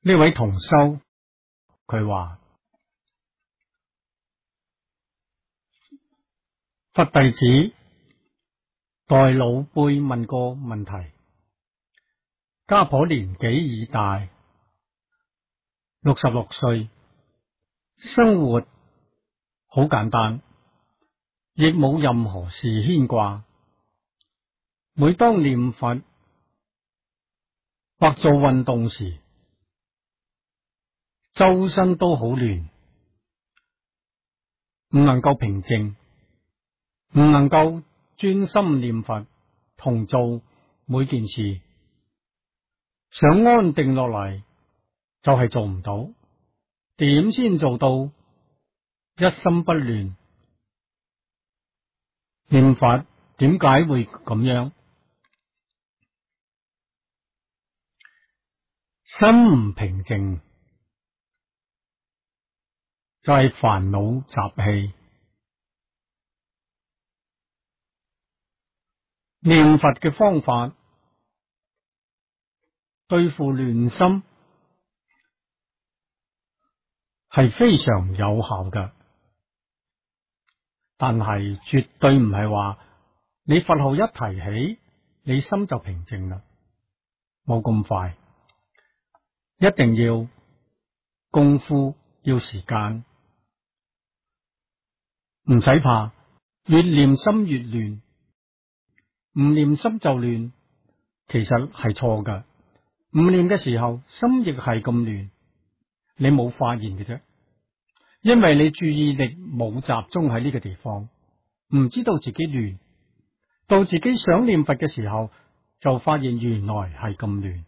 呢位同修佢話：佛弟子代老輩問個問題，家婆年紀已大，66歲，生活好簡單，亦冇任何事牽掛。每當念佛或做運動時，周身都好亂，唔能夠平靜，唔能夠專心念佛同做每件事，想安定落嚟就係做唔到。點先做到一心不亂？念佛點解會咁樣？心唔平靜就係煩惱習氣。念佛嘅方法對付亂心係非常有效嘅，但係絕對唔係話你佛號一提起，你心就平靜啦，冇咁快，一定要功夫，要時間，唔使怕，越念心越亂，唔念心就亂，其實係錯㗎。唔念嘅時候，心亦係咁亂，你冇發現嘅啫，因為你注意力冇集中喺呢個地方，唔知道自己亂，到自己想念佛嘅時候，就發現原來係咁亂，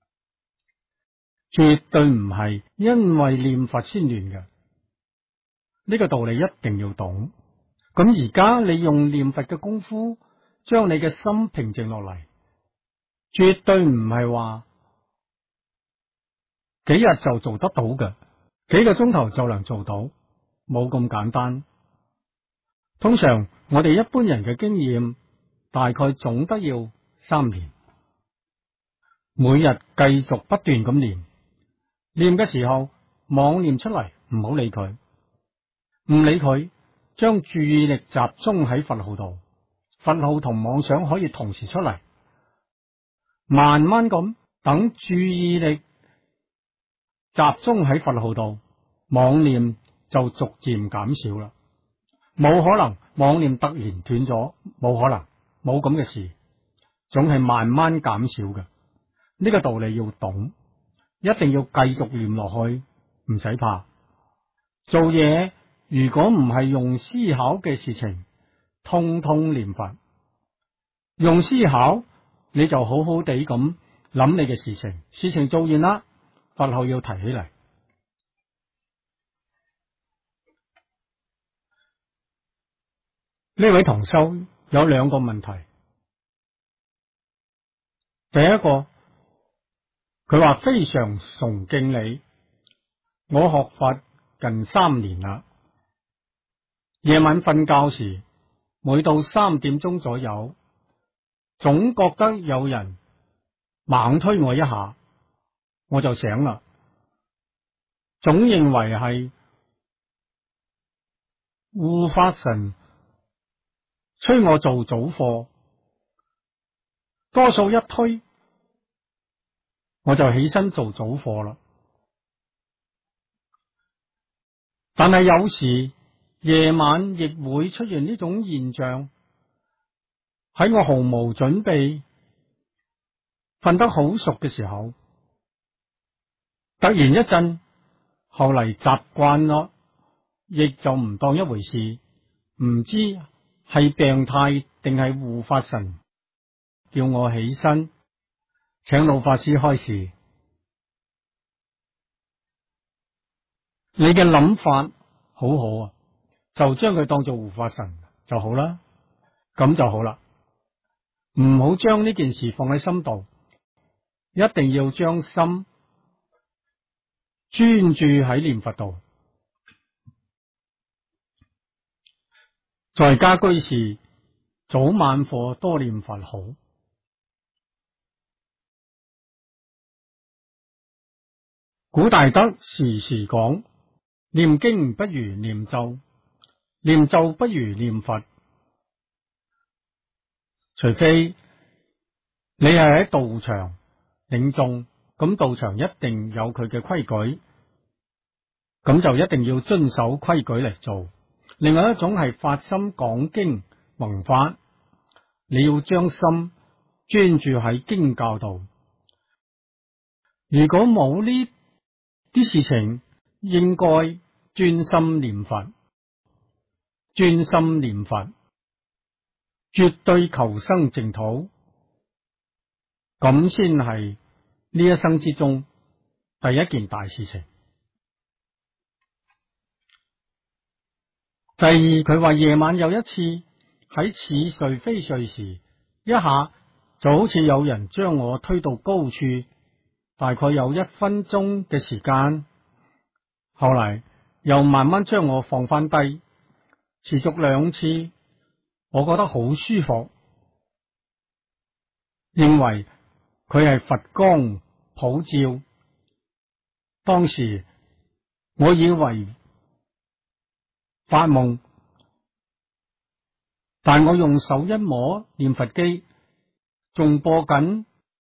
絕對唔係因為念佛先亂嘅，呢個道理一定要懂。咁而家你用念佛嘅功夫，將你嘅心平靜落嚟，絕對唔係話幾日就做得到嘅，幾個鐘頭就能做到，冇咁簡單。通常我哋一般人嘅經驗，大概總得要3年，每日繼續不斷咁念，念嘅時候妄念出嚟，唔好理佢，唔理佢，將注意力集中喺佛號度，佛號同妄想可以同時出嚟，慢慢咁等注意力集中喺佛號度，妄念就逐漸減少啦。冇可能妄念突然斷咗，冇可能，冇咁嘅事，總係慢慢減少嘅。呢個道理要懂，一定要繼續念落去，唔使怕。做嘢如果唔係用思考嘅事情，通通念佛。用思考，你就好好地咁諗你嘅事情，事情做完啦，佛號要提起嚟。呢位同修有2個問題。第一個，佢話非常崇敬你，我學佛近3年啦，夜晚瞓覺時，每到3點鐘左右，總覺得有人猛推我一下，我就醒啦，總認為係護法神催我做早課，多數一推我就起身做早課啦。但係有時夜晚亦會出現呢種現象，喺我毫無準備瞓得好熟嘅時候，突然一陣，後嚟習慣咯，亦就唔當一回事，唔知係病態定係護法神叫我起身，請老法師開示。你嘅諗法好好啊，就將佢當做護法神就好啦，咁就好啦。唔好將呢件事放喺心度，一定要將心專注喺念佛度。在家居士早晚課多念佛好。 古大德時時講，念經不如念咒，念咒不如念佛。除非你係喺道場領眾，咁道場一定有佢嘅規矩，咁就一定要遵守規矩嚟做。另外一種係發心講經弘法，你要將心專注喺經教度。如果冇呢啲事情，應該專心念佛，專心念佛，絕對求生淨土，咁先係呢一生之中第一件大事情。第二，佢話夜晚有一次喺似睡非睡時，一下就好似有人將我推到高處，大概有1分鐘嘅時間，後嚟又慢慢將我放翻低，持續2次，我覺得好舒服，認為佢係佛光普照。當時我以為發夢，但我用手一摸念佛機，仲播緊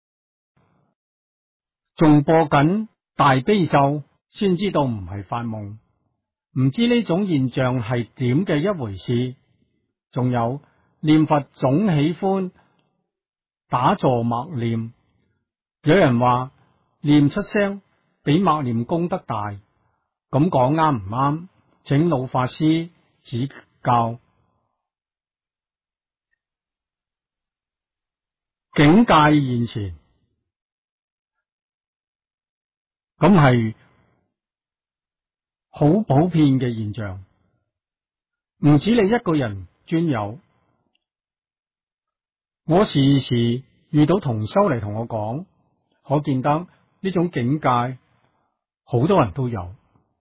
大悲咒，先知道唔係發夢。唔知呢種現象係點嘅一回事。仲有念佛總喜歡打坐默念，有人話念出聲比默念功德大，咁講啱唔啱？請老法師指教。境界現前，咁係好普遍嘅現象，唔止你一個人專有。我時時遇到同修嚟同我講，可見得呢種境界好多人都有。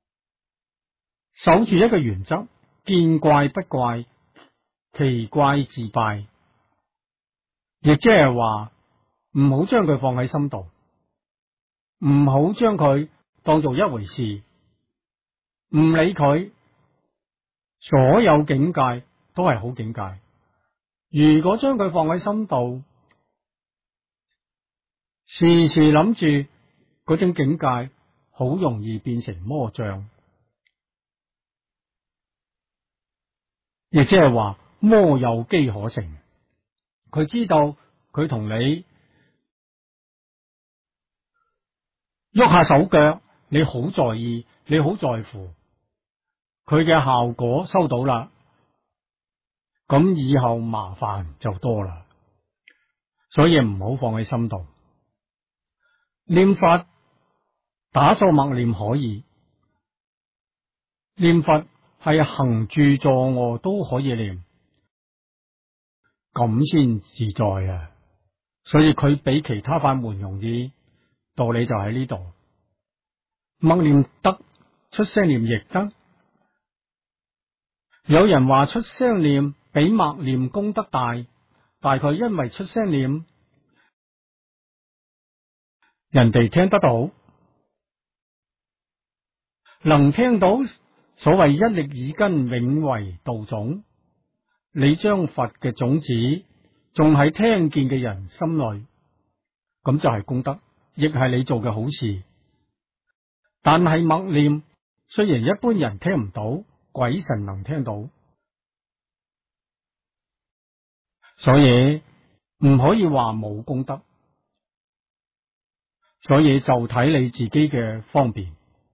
守住一個原則，見怪不怪，奇怪自敗，亦即係話唔好將佢放喺心度，唔好將佢當做一回事，唔理佢。所有境界都係好境界，如果將佢放喺心度，時時諗住嗰種境界，好容易變成魔障，亦即係話魔有機可乘。佢知道佢同你喐下手腳，你好在意，你好在乎，佢嘅效果收到啦，咁以後麻煩就多啦。所以唔好放喺心度。念佛打坐默念可以，念佛係行住坐臥都可以念，咁先自在啊！所以佢比其他法門容易，道理就喺呢度。默念得，出聲念亦得。有人話出聲念比默念功德大，大概因為出聲念人哋聽得到，能聽到，所謂一力耳根，永為道種。你將佛嘅種子種喺聽見嘅人心裏，咁就係功德，亦係你做嘅好事。但係默念雖然一般人聽唔到，鬼神能聽到，所以唔可以話冇功德。所以就睇你自己嘅方便。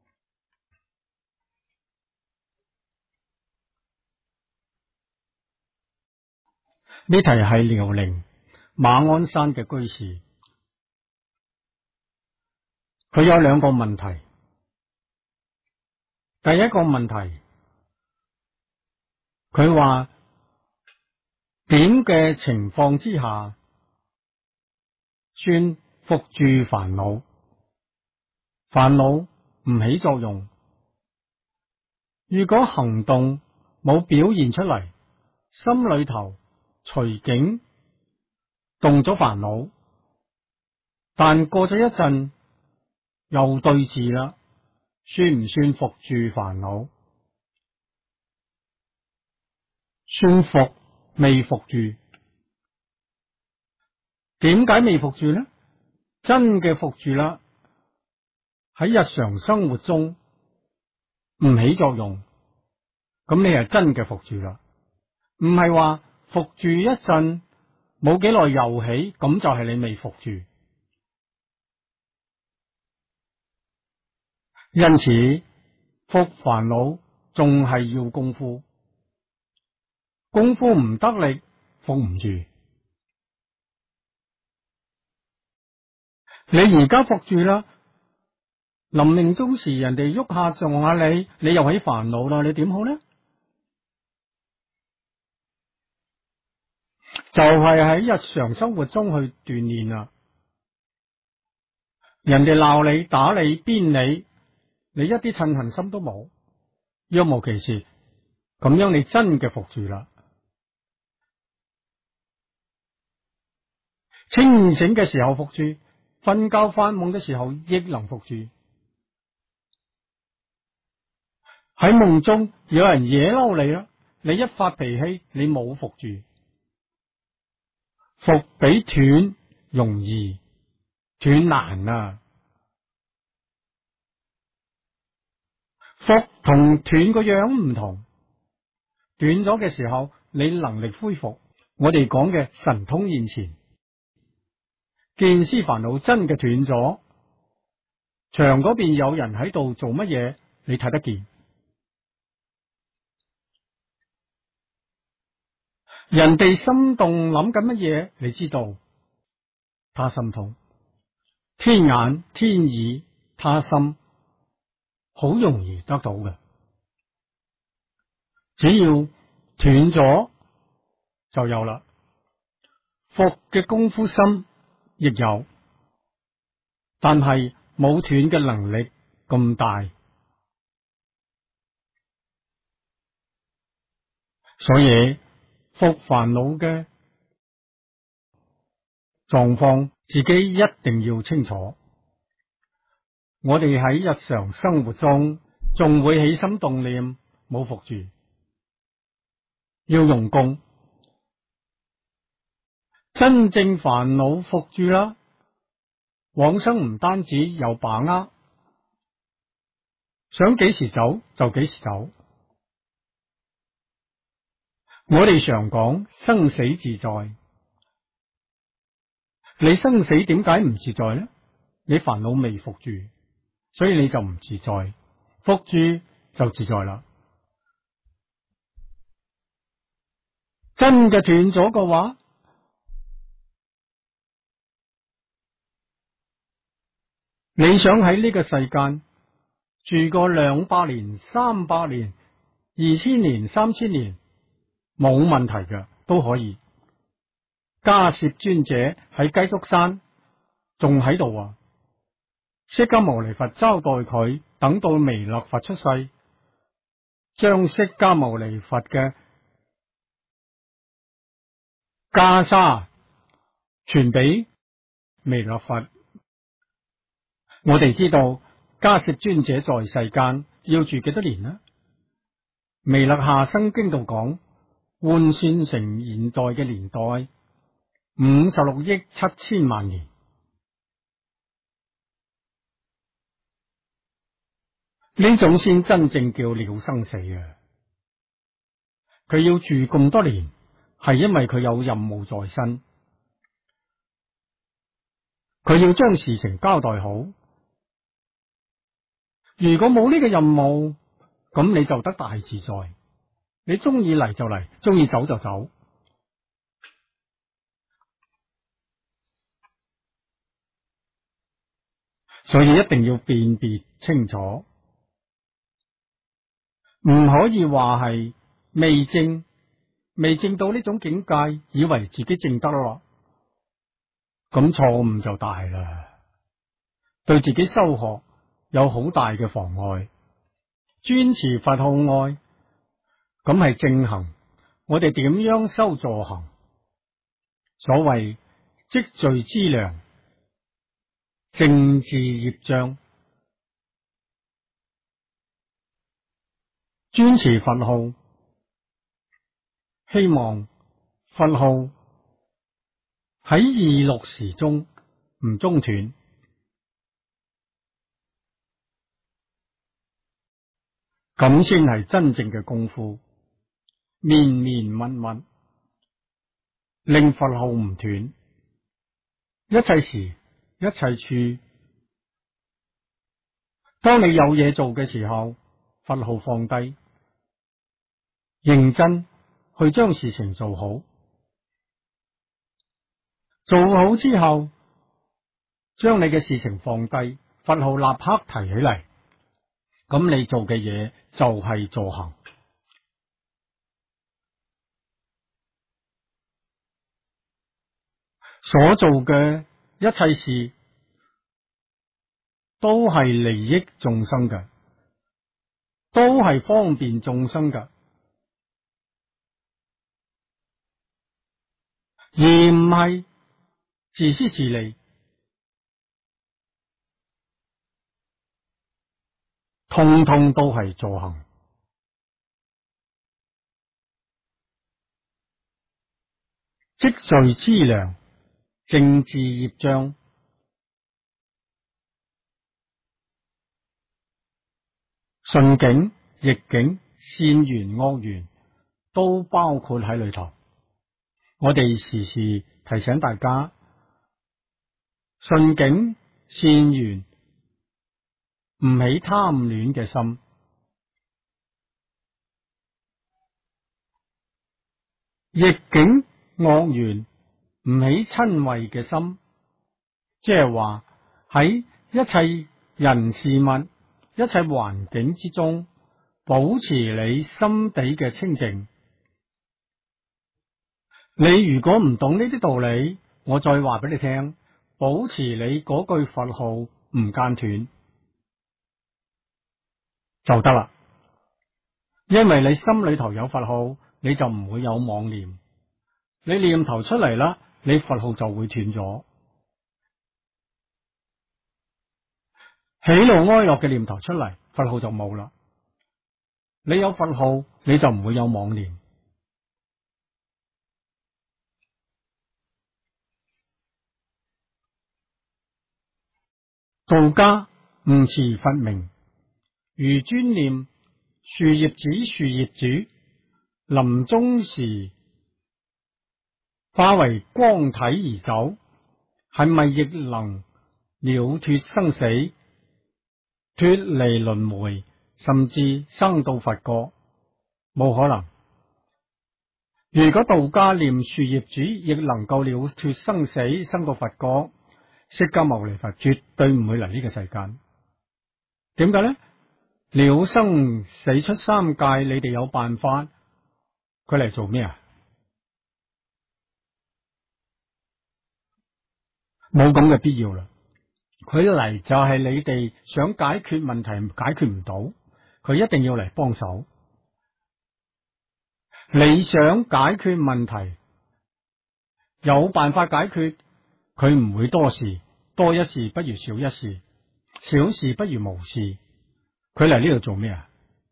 呢題係遼寧馬鞍山嘅居士，佢有2個問題。第一個問題，佢話點嘅情況之下算伏住煩惱？煩惱唔起作用。如果行動冇表現出嚟，心裏頭隨境動咗煩惱，但過咗一陣又對治啦，算唔算伏住煩惱？算伏，未伏住。點解未伏住呢？真嘅伏住啦，喺日常生活中唔起作用，咁你係真嘅伏住啦。唔係話伏住一陣，冇幾耐又起，咁就係你未伏住。因此，伏煩惱仲係要功夫，功夫唔得力，伏唔住。你而家伏住啦，臨命終時人哋喐下撞下你，你又起煩惱啦，你點好呢？就係喺日常生活中去鍛煉啦。人哋鬧你、打你、鞭你，你一啲嗔恨心都冇，若無其事，咁樣你真嘅伏住啦。清醒嘅時候伏住，瞓覺發夢嘅時候亦能伏住。喺夢中有人惹嬲你啦，你一發脾氣，你冇伏住。伏比斷容易，斷難啊！伏同斷個樣唔同，斷咗嘅時候你能力恢復，我哋講嘅神通現前。見思煩惱真嘅斷咗，牆嗰邊有人喺度做乜嘢，你睇得見。人哋心動諗緊乜嘢，你知道，他心痛。天眼天耳他心，好容易得到嘅。只要斷咗就有啦。伏嘅功夫深亦有，但係冇斷嘅能力咁大，所以伏煩惱嘅狀況自己一定要清楚。我哋喺日常生活中仲會起心動念，冇伏住，要用功。真正煩惱伏住啦，往生唔單止有把握，想幾時走就幾時走。我哋常講生死自在，你生死點解唔自在呢？你煩惱未伏住，所以你就唔自在。伏住就自在啦。真嘅斷咗嘅話，你想喺呢個世間住個200年、300年、2000年、3000年，冇問題嘅，都可以。迦葉尊者喺雞足山仲喺度啊！釋迦牟尼佛招待佢，等到彌勒佛出世，將釋迦牟尼佛嘅袈裟傳俾彌勒佛。我哋知道迦葉尊者在世間要住幾多年呢？彌勒下生經度講，換算成現代嘅年代，56億7千萬年。呢種先真正叫了生死啊！佢要住咁多年，係因為佢有任務在身，佢要將事情交代好。如果冇呢個任務，咁你就得大自在，你中意嚟就嚟，中意走就走。所以一定要辨別清楚，唔可以話係未證到呢種境界，以為自己證得咯，咁錯誤就大啦，對自己修學有好大嘅妨礙。專持佛號愛，咁係正行。我哋點樣修助行？所謂積聚資糧，正治業障， 專持佛號，希望佛號喺二六時中唔中斷，咁先係真正嘅功夫，綿綿密密，令佛號唔斷，一切時一切處。當你有嘢做嘅時候，佛號放低，認真去將事情做好。做好之後，將你嘅事情放低，佛號立刻提起嚟，咁你做嘅嘢就係助行。所做嘅一切事都係利益眾生嘅，都係方便眾生嘅，而唔係自私自利，通通都係助行。積聚資糧，正治業障，順境、逆境、善緣、惡緣都包括喺裏頭。我哋時時提醒大家，順境、善緣唔起貪戀嘅心，逆境、惡緣唔起瞋恚嘅心，即係話喺一切人事物、一切環境之中，保持你心底嘅清淨。你如果唔懂呢啲道理，我再話俾你聽，保持你嗰句佛號唔間斷就得啦。因為你心裏頭有佛號，你就唔會有妄念。你念頭出嚟啦，你佛號就會斷咗。喜怒哀樂嘅念頭出嚟，佛號就冇啦。你有佛號，你就唔會有妄念。道家唔持佛名，如專念樹葉子樹葉主，臨終時化為光體而走，係咪亦能了脫生死，脫離輪迴，甚至生到佛國？冇可能。如果道家念樹葉主亦能夠了脫生死，生到佛國，釋迦牟尼佛絕對唔會嚟呢個世間。點解呢？了生死出三界，你哋有辦法，佢嚟做咩啊？冇咁嘅必要啦。佢嚟就係你哋想解決問題解決唔到，佢一定要嚟幫手。你想解決問題，有辦法解決，佢唔會多事，多一事不如少一事，少事不如無事。佢嚟呢度做咩啊？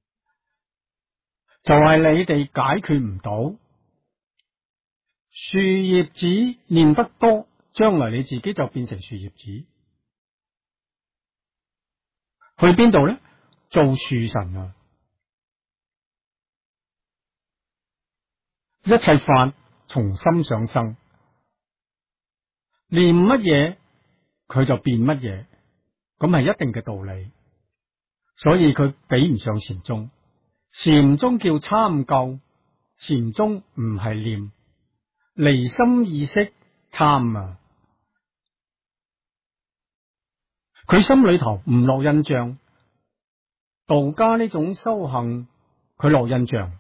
就係你哋解決唔到。樹葉子念得多，將來你自己就變成樹葉子。去邊度呢？做樹神啊！一切法從心上生，念乜嘢佢就變乜嘢，咁係一定嘅道理。所以佢比唔上禪宗。禪宗叫參究，禪宗唔係念，離心意識參啊！佢心裏頭唔落印象。道家呢種修行，佢落印象。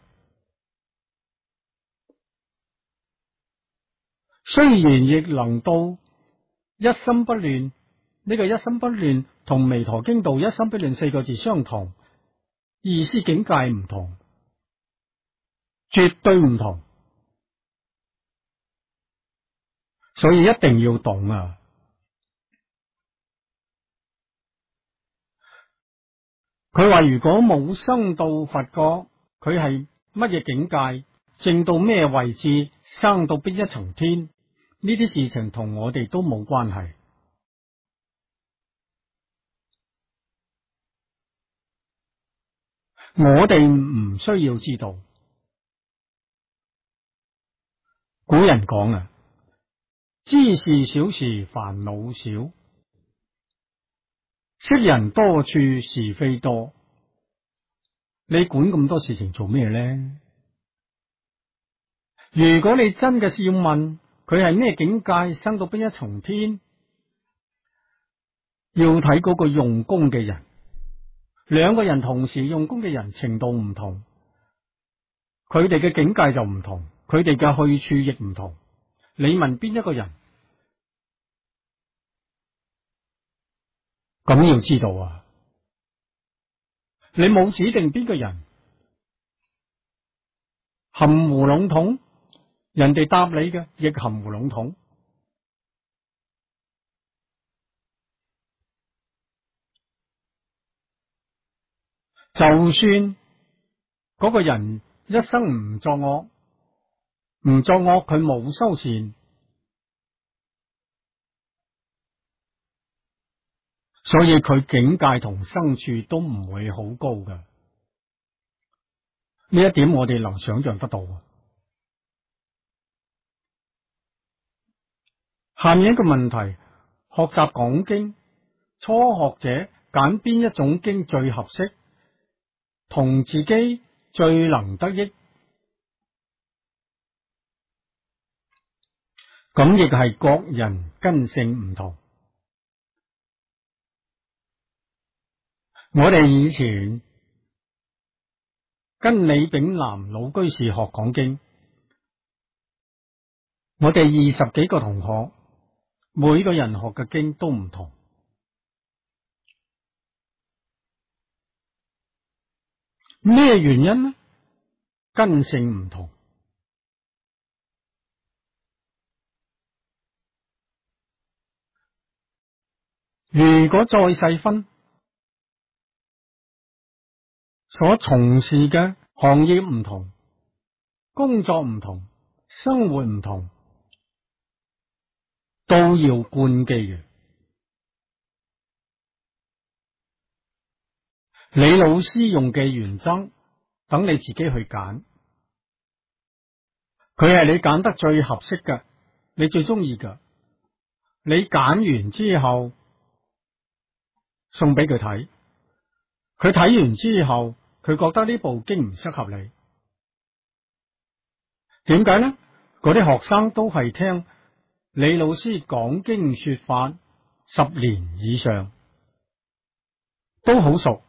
雖然亦能到一心不亂，呢個一心不亂同彌陀經道一心不亂四個字相同，意思境界唔同，絕對唔同。所以一定要懂啊！佢話如果冇生到佛國， 佢係乜嘢境界，正到咩位置，生到邊一層天，呢啲事情同我哋都冇關係。我哋唔需要知道。古人講啊，知事小時煩惱少，識人多處是非多。你管咁多事情做咩呢？如果你真嘅是要問佢係咩境界，生到邊一重天，要睇嗰個用功嘅人。兩個人同時用功嘅人程度唔同，佢哋嘅境界就唔同，佢哋嘅去處亦唔同。你問邊一個人，咁要知道啊，你冇指定邊個人，含糊籠統，人哋答你嘅亦含糊籠統。就算嗰個人一生唔作惡，佢冇修善，所以佢境界同生處都唔會好高㗎。呢一點我哋能想象得到。下面一個問題，學習講經，初學者揀邊一種經最合適，同自己最能得益？咁亦係各人根性唔同。我哋以前跟李炳南老居士學講經，我哋20幾個同學，每個人學嘅經都唔同。咩原因呢？根性唔同。如果再細分，所從事嘅行業唔同，工作唔同，生活唔同，都要貫基嘅。李老師用嘅原則，等你自己去揀。佢係你揀得最合適嘅，你最中意嘅。你揀完之後，送俾佢睇。佢睇完之後，佢覺得呢部經唔適合你。點解呢？嗰啲學生都係聽李老師講經說法10年以上，都好熟。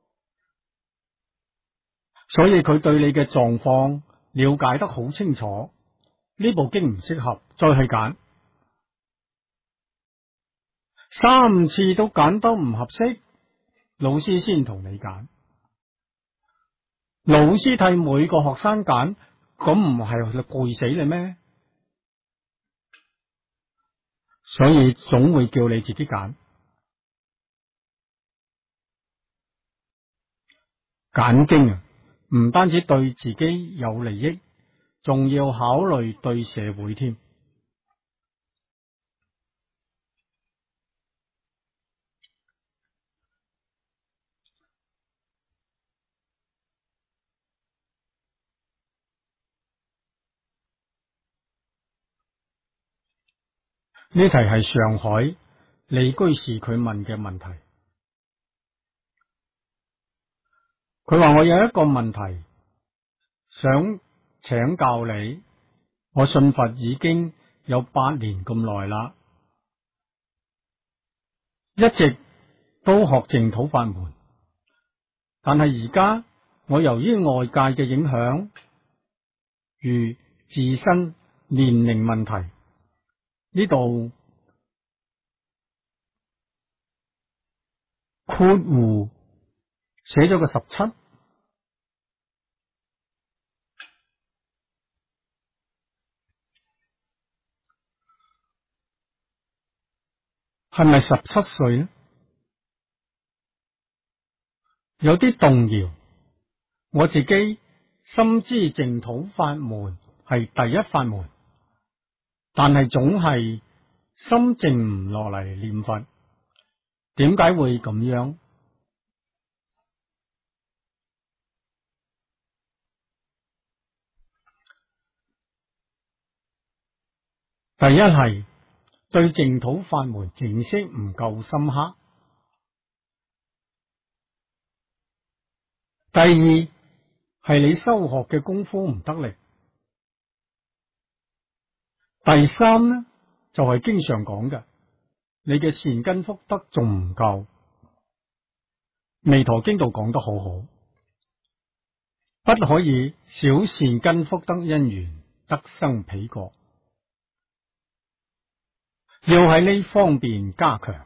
所以佢對你嘅狀況了解得好清楚，呢部經唔適合，再去揀。3次都揀得唔合適，老師先同你揀。老師替每個學生揀，咁唔係攰死你咩？所以總會叫你自己揀。揀經啊，唔單止對自己有利益，仲要考慮對社會添。呢題係上海李居士佢問嘅問題。佢話我有一個問題想請教你，我信佛已經有8年咁耐啦，一直都學淨土法門，但係而家我由於外界嘅影響，如自身年齡問題，呢度括弧寫咗個17，係咪17歲呢？有啲動搖，我自己深知淨土法門係第一法門，但係總係心靜唔落嚟念佛。點解會咁樣？第一係對淨土法門認識唔夠深刻。第二係你修學嘅功夫唔得力。第三呢，就係經常講嘅，你嘅善根福德仲唔夠。彌陀經度講得好好，不可以小善根福德因緣得生彼國，要喺呢方面加強。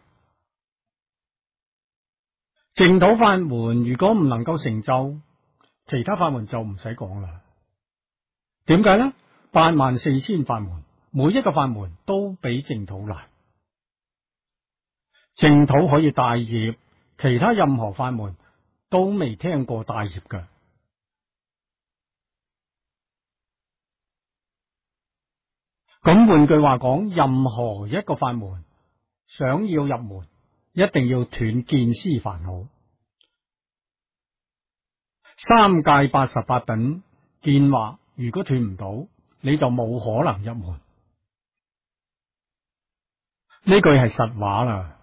淨土法門如果唔能夠成就，其他法門就唔使講啦。點解呢？84000法門，每一個法門都比淨土難。淨土可以帶業，其他任何法門都未聽過帶業嘅。咁換句話講，任何一個法門想要入門，一定要斷見思煩惱。三界88品見惑，如果斷唔到，你就冇可能入門。呢句係實話啦，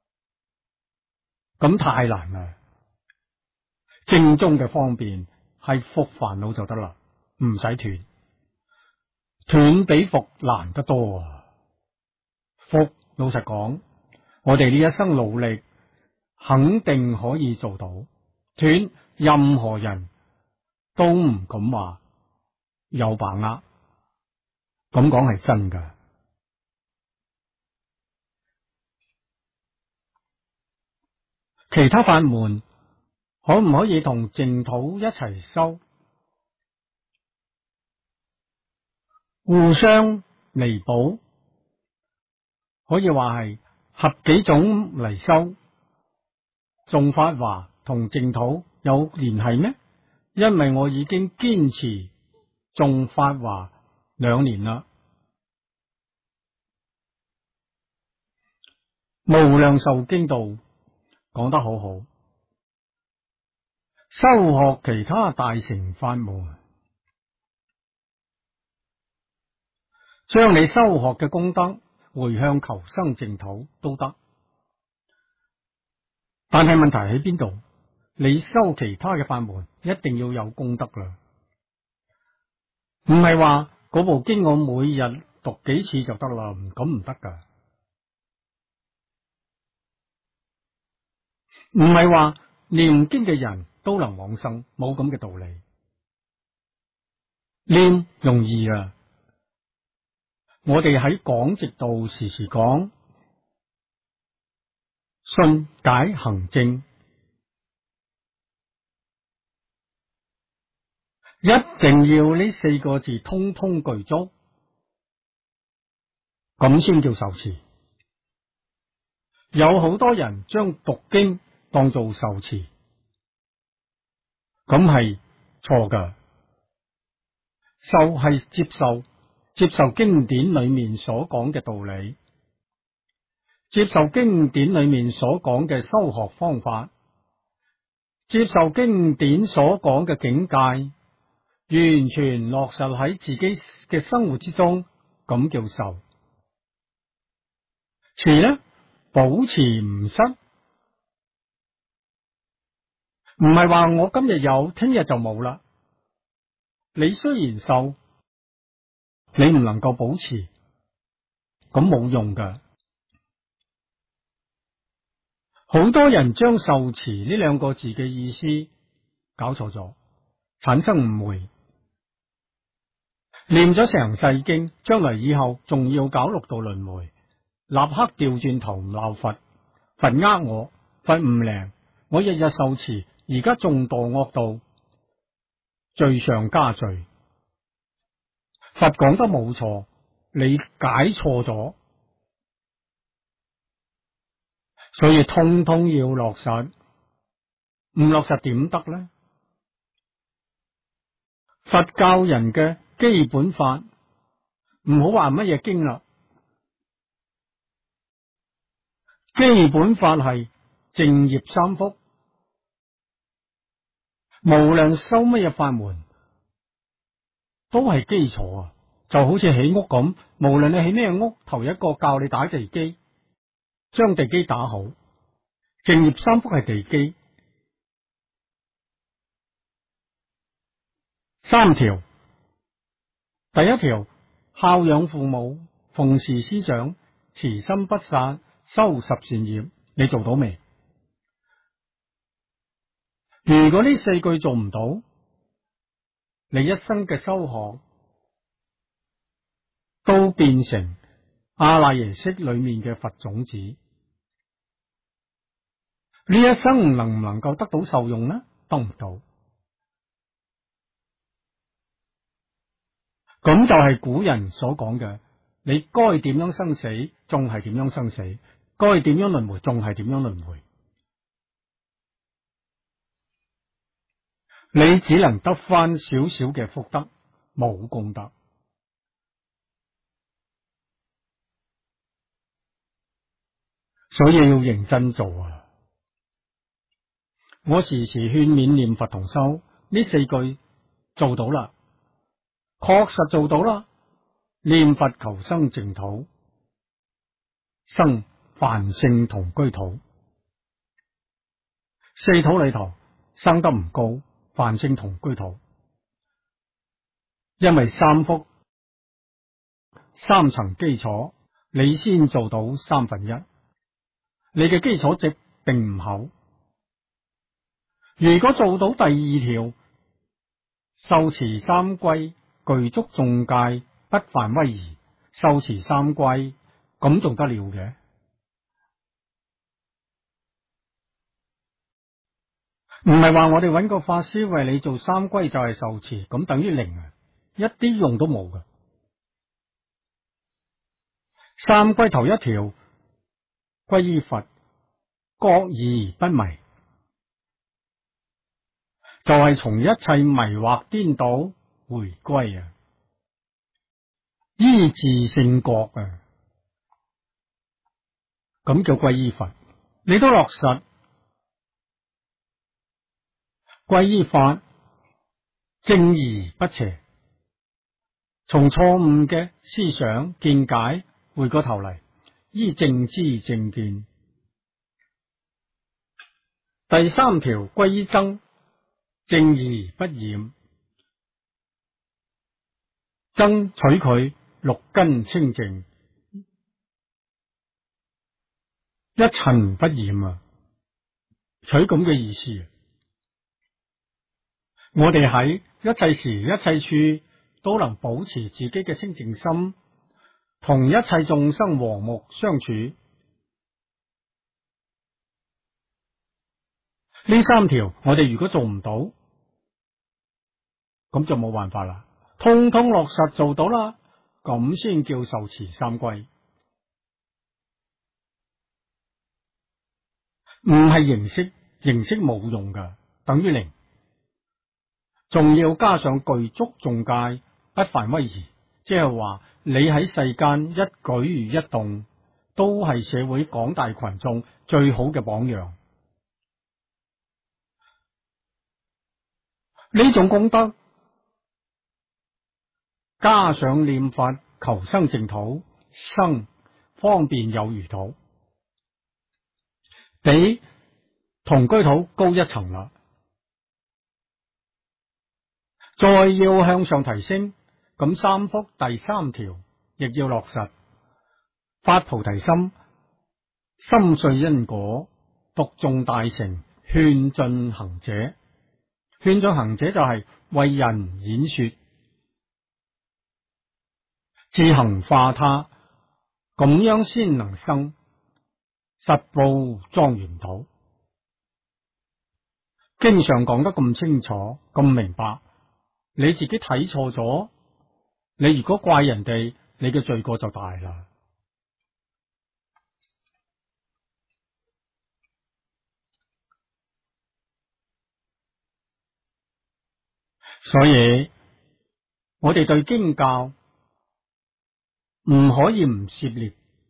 咁太難啦。正宗嘅方便係伏煩惱就得啦，唔使斷。斷比伏難得多啊！伏，老實講，我哋呢一生努力，肯定可以做到。斷，任何人都唔敢話有把握。咁講係真噶。其他法門可唔可以同淨土一齊修？互相彌補，可以話係合幾種嚟修。頌法華同淨土有聯繫咩？因為我已經堅持頌法華2年啦。無量壽經度講得好好，修學其他大乘法門，將你修學嘅功德回向求生淨土都得。但係問題喺邊度？你修其他嘅法門一定要有功德啦，唔係話嗰部經我每日讀幾次就得啦，咁唔得噶。唔係話念經嘅人都能往生，冇咁嘅道理。念容易啊，我哋喺廣直道時時講信解行證，一定要呢4個字通通具足，咁先叫受持。有好多人將讀經當做受持，咁係錯噶。受係接受經典裏面所講嘅道理，接受經典裏面所講嘅修學方法，接受經典所講嘅境界，完全落實喺自己嘅生活之中，咁叫受。持呢，保持唔失，唔係話我今日有，聽日就冇啦。你雖然受，你唔能夠保持，咁冇用噶。好多人將受持呢2個字嘅意思搞錯咗，產生誤會。念咗成世經，將來以後仲要搞6道輪迴，立刻調轉頭鬧佛，佛呃我，佛唔靈，我日日受持，而家仲墮惡道，罪上加罪。佛講得冇錯，你解錯咗，所以通通要落實，唔落實點得呢？ 佛教人嘅基本法，唔好話乜嘢經啦，基本法係淨業三福，無論修乜嘢法門，都係基礎啊！就好似起屋咁，無論你起咩屋，頭一個教你打地基，將地基打好，淨業三福係地基。三條，第一條，孝養父母，奉事師長，慈心不殺，修十善業，你做到未？如果呢四句做唔到，你一生嘅修學都變成阿賴耶識裏面嘅佛種子，呢一生唔能夠得到受用呢？得唔到。咁就係古人所講嘅，你該點樣生死，仲係點樣生死；該點樣輪迴，仲係點樣輪迴。你只能得翻少少嘅福德，冇功德。所以要認真做啊！我時時勸勉念佛同修，呢四句做到啦，確實做到啦。念佛求生淨土，生梵性同居土。四土裏頭生得唔高，梵性同居土，因為三福三層基礎，你先做到三分一。你嘅基礎值並唔厚。如果做到第二條，受持三歸，具足眾戒，不犯威儀，受持三歸，咁仲得了嘅？唔係話我哋揾個法師為你做三歸就係受持，咁等於零啊，一啲用都冇㗎。三歸頭一條，歸依佛，覺而不迷，就係從一切迷惑顛倒回歸啊，依自性覺啊，咁叫歸依佛。你都落實歸依法，正而不邪，從錯誤嘅思想見解回過頭嚟，依正知正見。第三條歸依僧，正而不染，僧取佢六根清淨，一塵不染啊，取咁嘅意思。我哋喺一切時一切處都能保持自己嘅清淨心，同一切眾生和睦相處。呢三條我哋如果做唔到，咁就冇辦法啦。通通落實做到啦，咁先叫受持三歸。唔係形式，形式冇用噶，等於零。仲要加上具足眾戒，不犯威儀，即係話你喺世間一舉一動都係社會廣大群眾最好嘅榜樣。呢種功德加上念佛求生淨土，生方便有餘土，比同居土高一層啦。再要向上提升，咁三福第三條亦要落實，發菩提心，深信因果，讀誦大乘，勸進行者。勸進行者就係為人演說，自行化他，咁樣先能生實報莊嚴土。經常講得咁清楚，咁明白。你自己睇錯咗，你如果怪人哋，你嘅罪過就大啦。所以我哋對經教唔可以唔涉獵，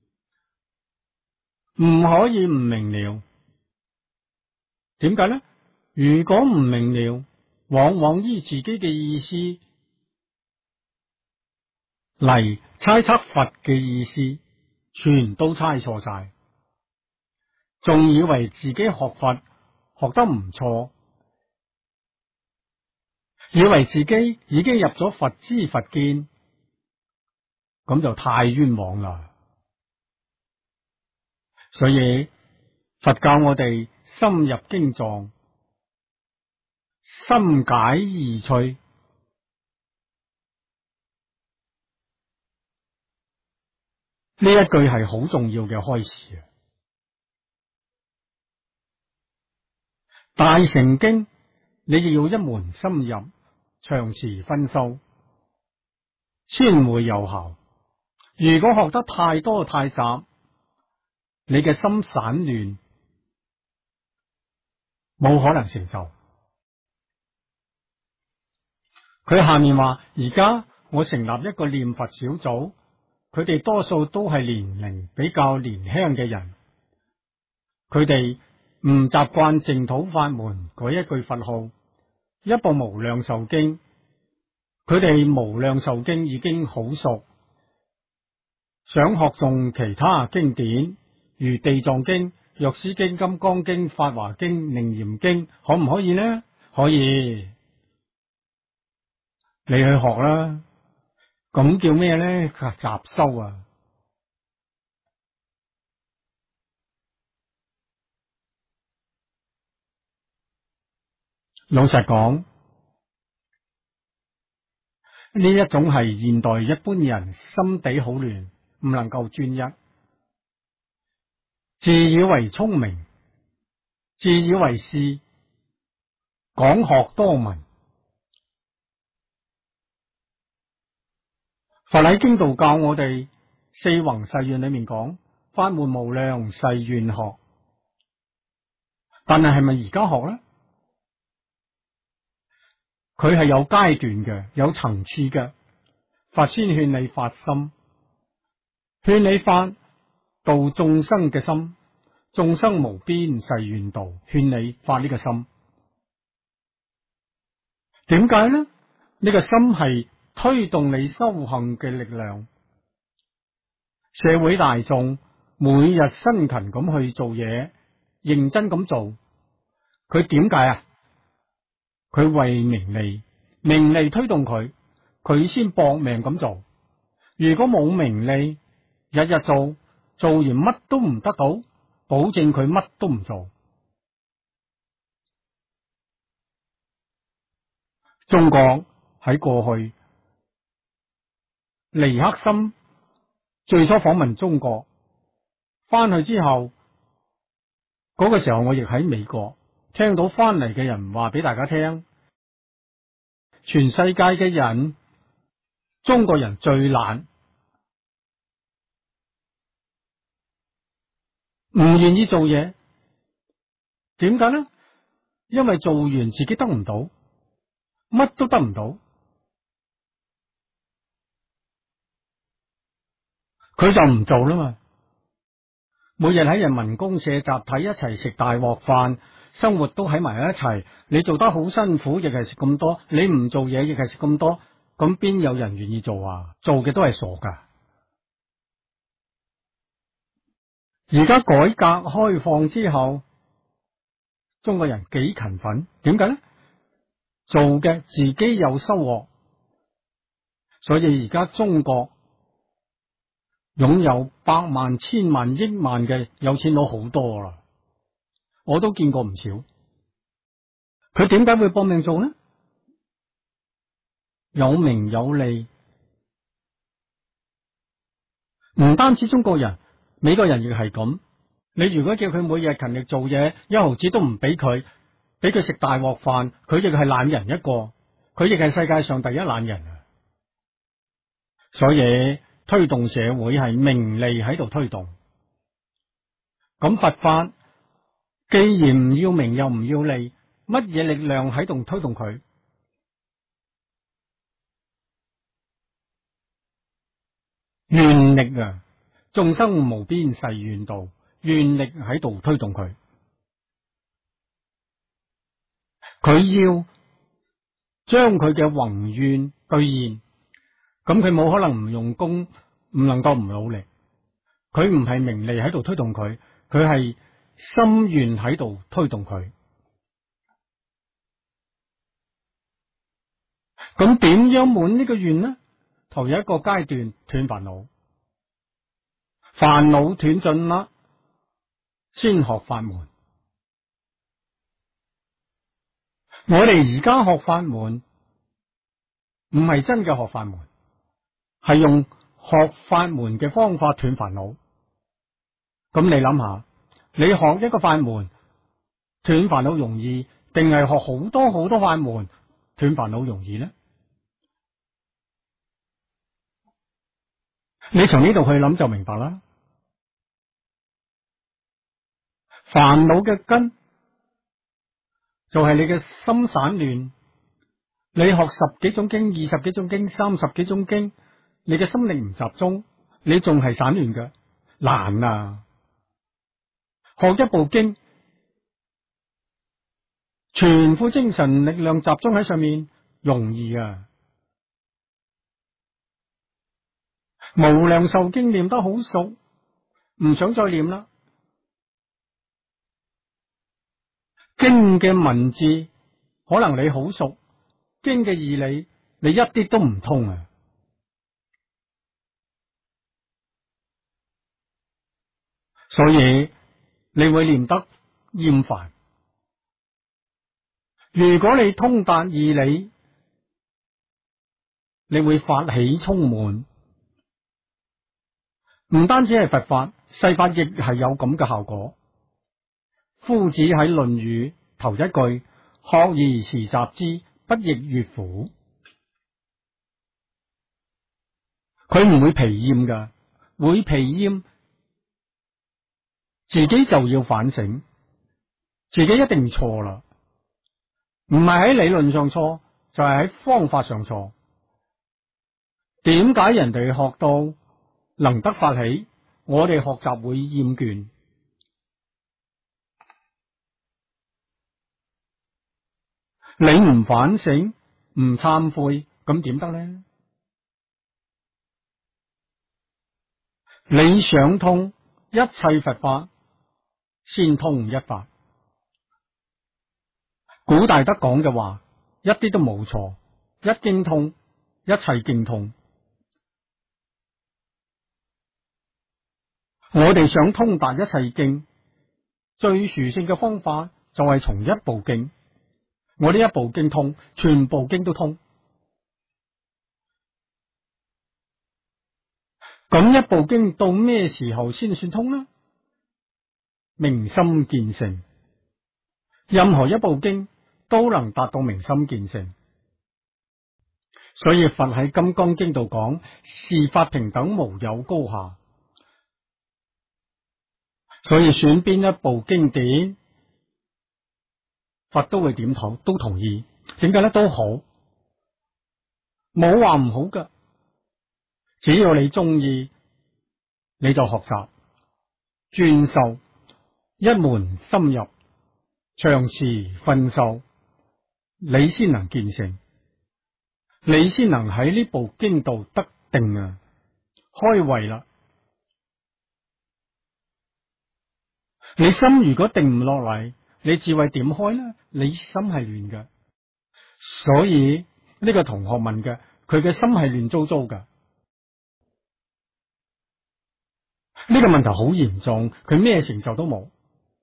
唔可以唔明了。點解呢？如果唔明了，往往依自己嘅意思嚟猜測佛嘅意思，全都猜錯晒，仲以為自己學佛學得唔錯，以為自己已經入咗佛知佛見，咁就太冤枉啦。所以佛教我哋深入經藏，深解義趣。呢一句係好重要嘅開始啊！大乘經你亦要一門深入，長時分修，先會有效。如果學得太多太雜，你嘅心散亂，冇可能成就。佢下面話，而家我成立一個念佛小組，佢哋多數都係年齡比較年輕嘅人，佢哋唔習慣淨土法門嗰一句佛號，一部無量壽經，佢哋無量壽經已經好熟，想學誦其他經典，如地藏經、藥師經、金剛經、法華經、楞嚴經，可唔可以呢？可以，你去學啦。咁叫咩呢？雜修啊！老實講，呢一種係現代一般人心地好亂，唔能夠專一，自以為聰明，自以為是，講學多聞。佛喺經度教我哋四弘誓願裏面講，法門無量誓願學，但係咪而家學呢？佢係有階段嘅，有層次嘅。佛先勸你發心，勸你發度眾生嘅心，眾生無邊誓願度，勸你發呢個心。點解呢？呢個心係推動你修行嘅力量。社會大眾每日辛勤咁去做嘢，認真咁做，佢點解啊？佢為名利，名利推動佢，佢先搏命咁做。如果冇名利，日日做，做完乜都唔得到，保證佢乜都唔做。中國喺過去，尼克森最初訪問中國，翻去之後，嗰個時候我亦喺美國，聽到翻嚟嘅人話俾大家聽，全世界嘅人，中國人最懶，唔願意做嘢。點解呢？因為做完自己得唔到，乜都得唔到，佢就唔做啦嘛。每日喺人民公社集體一齊食大鑊飯，生活都喺埋一齊。你做得好辛苦，亦係食咁多；你唔做嘢，亦係食咁多。咁邊有人願意做啊？做嘅都係傻噶。而家改革開放之後，中國人幾勤奮？點解呢？做嘅自己有收穫，所以而家中國擁有百萬、千萬、億萬嘅有錢佬好多啦，我都見過唔少。佢點解會搏命做呢？有名有利，唔單止中國人，美國人亦係咁。你如果叫佢每日勤力做嘢，一毫子都唔俾佢，俾佢食大鑊飯，佢亦係懶人一個，佢亦係世界上第一懶人啊！所以推動社會係名利喺度推動。咁佛法既然唔要名又唔要利，乜嘢力量喺度推動佢？ 願力啊，眾生無邊誓願度，願力喺度推動佢，佢要將佢嘅宏願兌現，咁佢冇可能唔用功，唔能夠唔努力。佢唔係名利喺度推動佢，佢係心願喺度推動佢。咁點樣滿呢個願呢？頭有一個階段斷煩惱，煩惱斷盡啦，先學法門。我哋而家學法門唔係真嘅學法門，係用學法門嘅方法斷煩惱。咁你諗下，你學一個法門斷煩惱容易，定係學好多好多法門斷煩惱容易呢？你從呢度去諗就明白啦。煩惱嘅根就係你嘅心散亂。你學10幾種經、20幾種經、30幾種經，你嘅心力唔集中，你仲係散亂嘅，難啊！學一部經，全副精神力量集中喺上面，容易啊！無量壽經念得好熟，唔想再念啦。經嘅文字可能你好熟，經嘅義理你一啲都唔通啊！所以你會念得厭煩。如果你通達義理，你會法喜充滿。唔單止係佛法，世法亦係有咁嘅效果。夫子喺《論語》頭一句：學而時習之，不亦說乎？佢唔會疲厭噶，會疲厭，自己就要反省，自己一定錯啦。唔係喺理論上錯，就係喺方法上錯。點解人哋學到能得法喜，我哋學習會厭倦？你唔反省，唔懺悔，咁點得呢？你想通一切佛法，先通一法。古大德講嘅話一啲都冇錯，一經通，一切經通。我哋想通達一切經，最殊勝嘅方法就係從一部經。我呢一部經通，全部經都通。咁一部經到咩時候先算通呢？明心見性。任何一部經都能達到明心見性。所以佛喺《金剛經》度講，是法平等，無有高下。所以選邊一部經典，佛都會點頭，都同意。點解咧？都好，冇話唔好噶。只要你中意，你就學習專修，一門深入，長時熏修，你先能見性，你先能喺呢部經度得定啊，開慧啦。你心如果定唔落嚟，你智慧點開呢？你心係亂嘅。所以呢個同學問嘅，佢嘅心係亂糟糟嘅。呢個問題好嚴重，佢咩成就都冇。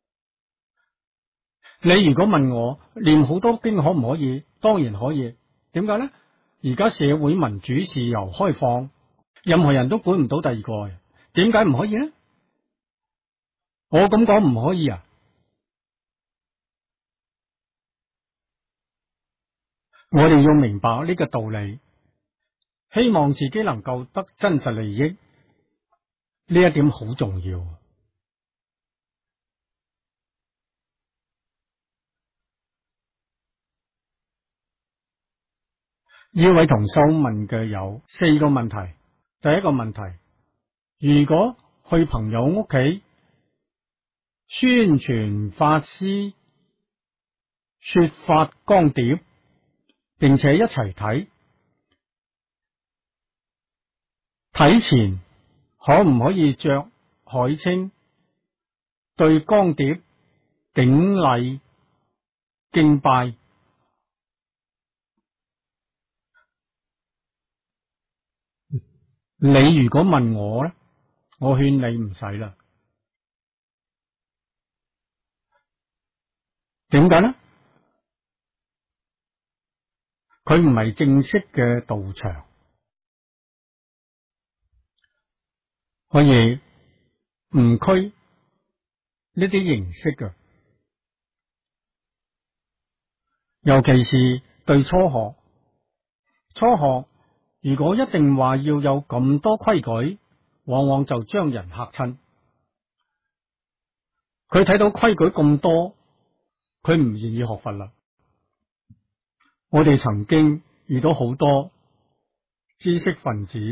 你如果問我念好多經可唔可以？當然可以。點解呢？而家社會民主自由開放，任何人都管唔到第二個，點解唔可以呢？我咁講唔可以啊？我哋要明白呢個道理，希望自己能夠得真實利益，呢一點好重要。呢位同修問嘅有4個問題。第一個問題， 如果去朋友屋企宣傳法師說法光碟，並且一齊睇，睇前可唔可以着海青對光碟頂禮敬拜？你如果問我咧，我勸你唔使啦。點解呢？佢唔係正式嘅道場，可以唔拘呢啲形式嘅，尤其是對初學。初學如果一定話要有咁多規矩，往往就將人嚇親。佢睇到規矩咁多，佢唔願意學佛啦。我哋曾經遇到好多知識分子，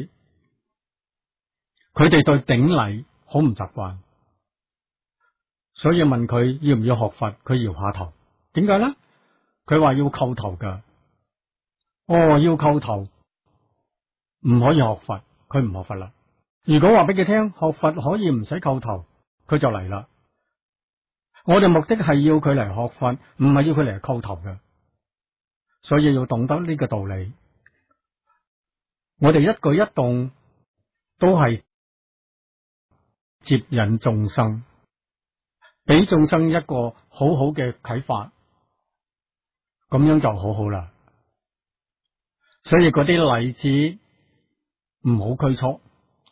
佢哋對頂禮好唔習慣，所以問佢要唔要學佛，佢搖下頭。點解呢？佢話要叩頭噶。哦，要叩頭，唔可以學佛，佢唔學佛啦。如果話俾佢聽學佛可以唔使叩頭，佢就嚟啦。我哋目的係要佢嚟學佛，唔係要佢嚟叩頭嘅，所以要懂得呢個道理。我哋一舉一動都係接引眾生，俾眾生一個好好嘅啟發，咁樣就好好啦。所以嗰啲例子唔好拘束。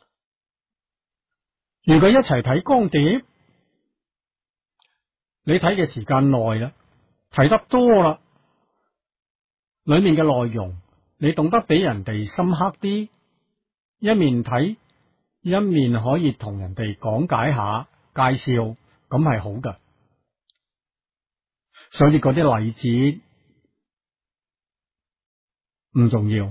如果一齊睇光碟，你睇嘅時間耐啦，睇得多啦，裏面嘅內容你懂得比人哋深刻啲，一面睇一面可以同人哋講解下介紹，咁係好噶。所以嗰啲例子唔重要，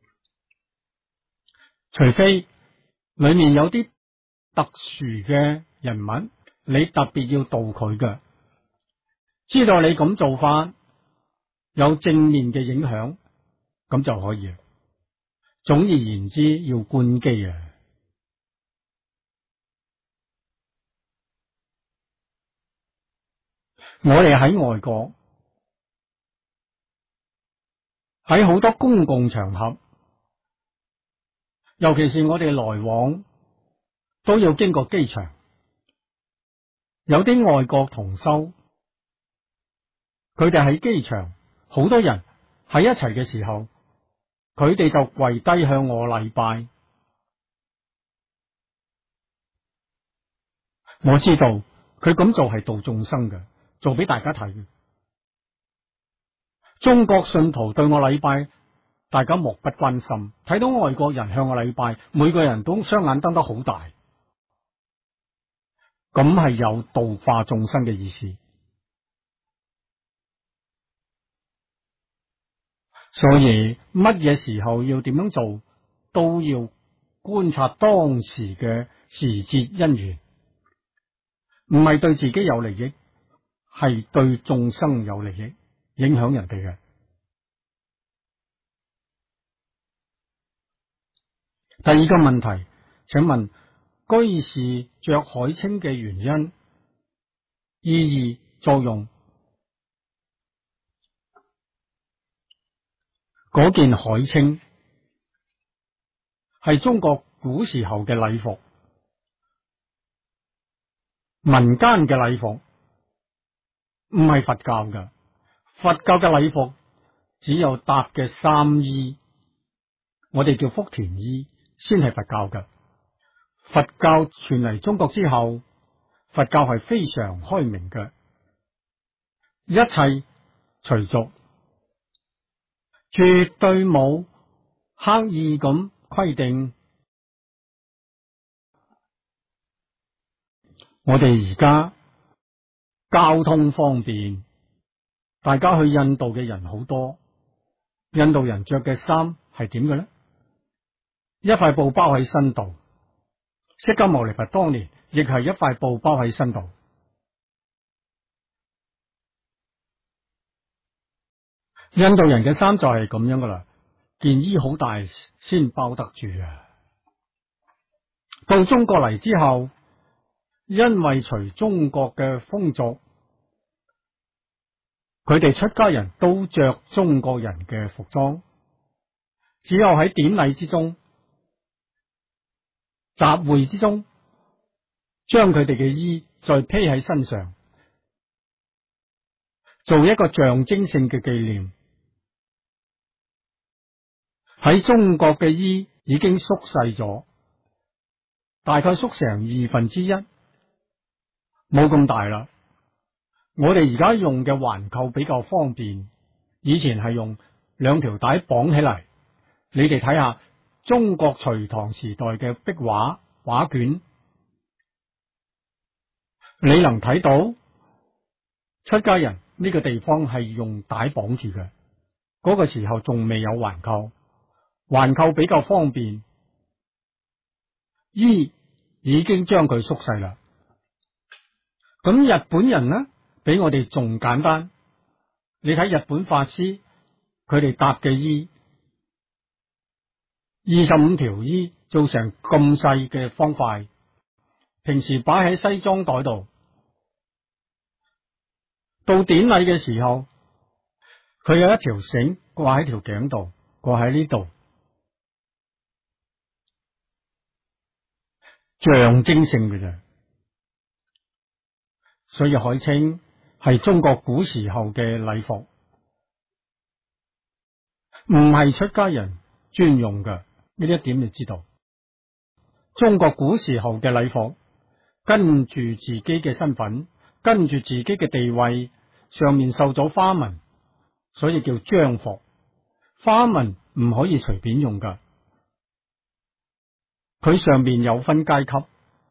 除非裏面有啲特殊嘅人物，你特別要度佢嘅，知道你咁做法有正面嘅影響，咁就可以。總而言之，要觀機啊！我哋喺外國，喺好多公共場合，尤其是我哋來往都要經過機場，有啲外國同修，佢哋喺機場，好多人喺一齊嘅時候，佢哋就跪低向我禮拜。我知道佢咁做係度眾生嘅，做俾大家睇嘅。中國信徒對我禮拜，大家漠不關心，睇到外國人向我禮拜，每個人都雙眼瞪得好大，咁係有度化眾生嘅意思。所以乜嘢時候要點樣做，都要觀察當時嘅時節因緣，唔係對自己有利益，係對眾生有利益，影響人哋嘅。第二個問題，請問居士着海青嘅原因、意義、作用。嗰件海青係中國古時候嘅禮服，民間嘅禮服，唔係佛教嘅。佛教嘅禮服只有搭嘅三衣，我哋叫福田衣，先係佛教嘅。佛教傳嚟中國之後，佛教係非常開明嘅，一切隨俗，絕對冇刻意咁規定。我哋而家交通方便，大家去印度嘅人好多，印度人着嘅衫係點嘅呢？一塊布包喺身度， 釋迦牟尼佛當年亦係一塊布包喺身度。印度人嘅衫就係咁樣噶啦，件衣好大先包得住啊。到中國嚟之後，因為隨中國嘅風俗，佢哋出家人都着中國人嘅服裝，只有喺典禮之中、集會之中，將佢哋嘅衣再披喺身上，做一個象徵性嘅紀念。喺中國嘅衣已經縮細咗，大概縮成1/2，冇咁大啦。我哋而家用嘅環扣比較方便，以前係用2條帶綁起嚟。你哋睇下中國隋唐時代嘅壁畫畫卷，你能睇到出家人呢個地方係用帶綁住嘅。嗰個時候仲未有環扣，環扣比較方便，衣已經將佢縮細啦。咁日本人呢，比我哋仲簡單。你睇日本法師佢哋搭嘅衣，25條衣做成咁細嘅方塊，平時擺喺西裝袋度。到典禮嘅時候，佢有一條繩掛喺條頸度，掛喺呢度，象徵性嘅啫。所以海青係中國古時候嘅禮服，唔係出家人專用嘅。呢一點你知道，中國古時候嘅禮服跟住自己嘅身份，跟住自己嘅地位，上面繡咗花紋，所以叫章服。花紋唔可以隨便用噶，佢上面有分階級，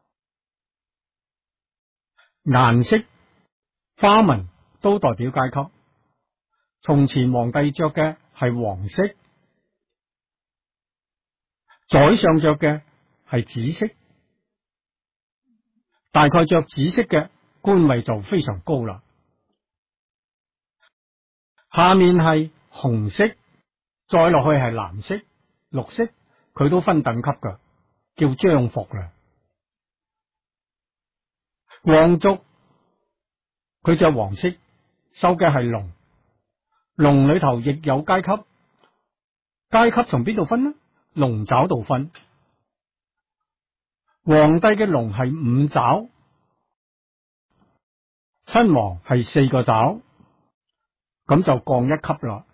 顏色、花紋都代表階級。從前皇帝着嘅係黃色，宰相着嘅係紫色，大概着紫色嘅官位就非常高啦。下面係紅色，再落去係藍色、綠色，佢都分等級噶，叫章服啦。皇族佢着黃色，收嘅係龍，龍裏頭亦有階級，階級從邊度分呢？龍爪度分。皇帝嘅龍係5爪，親王係4個爪，咁就降一級啦。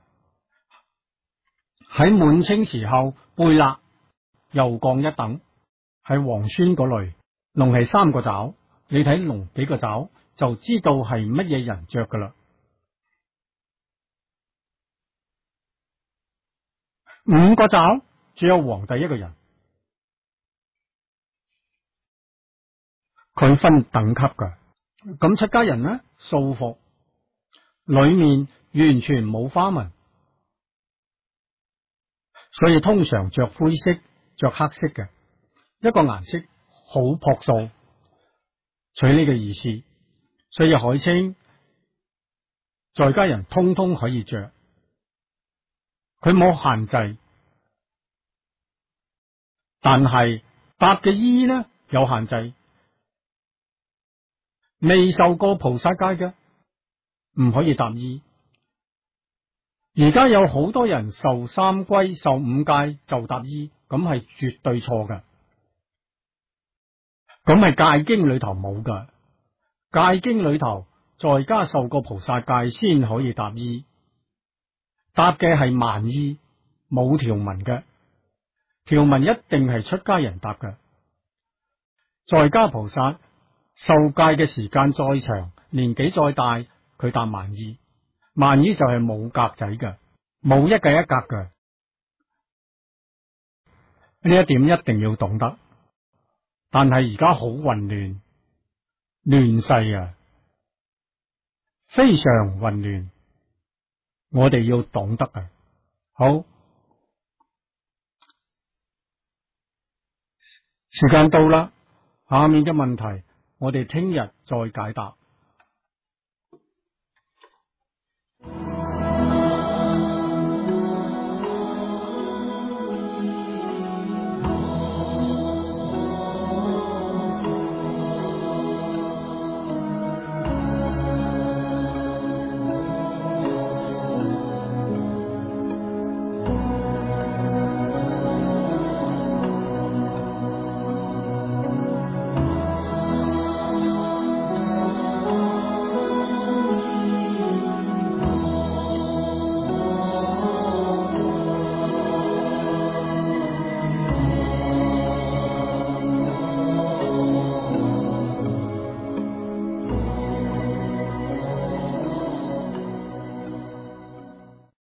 喺滿清時候，貝勒又降一等，係皇孫嗰類，龍係3個爪。你睇龍幾個爪，就知道係乜嘢人着噶啦。5個爪只有皇帝一個人，佢分等級噶。咁出家人呢，素服裏面完全冇花紋，所以通常着灰色、着黑色嘅，一個顏色好樸素，取呢個意思。所以海青在家人通通可以着，佢冇限制。但係搭嘅衣呢，有限制，未受過菩薩戒嘅唔可以搭衣。而家有好多人受3歸、受5戒就搭衣，咁係絕對錯嘅。咁係戒經裏頭冇噶，戒經裏頭在家受過菩薩戒先可以搭衣，搭嘅係萬衣，冇條紋嘅。條紋一定係出家人搭嘅。在家菩薩受戒嘅時間再長，年紀再大，佢搭萬衣。萬衣就係冇格仔嘅，冇一格一格嘅。呢一點一定要懂得。但係而家好混亂，亂世啊，非常混亂。我哋要懂得啊。好，時間到啦。 下面嘅問題我哋聽日再解答。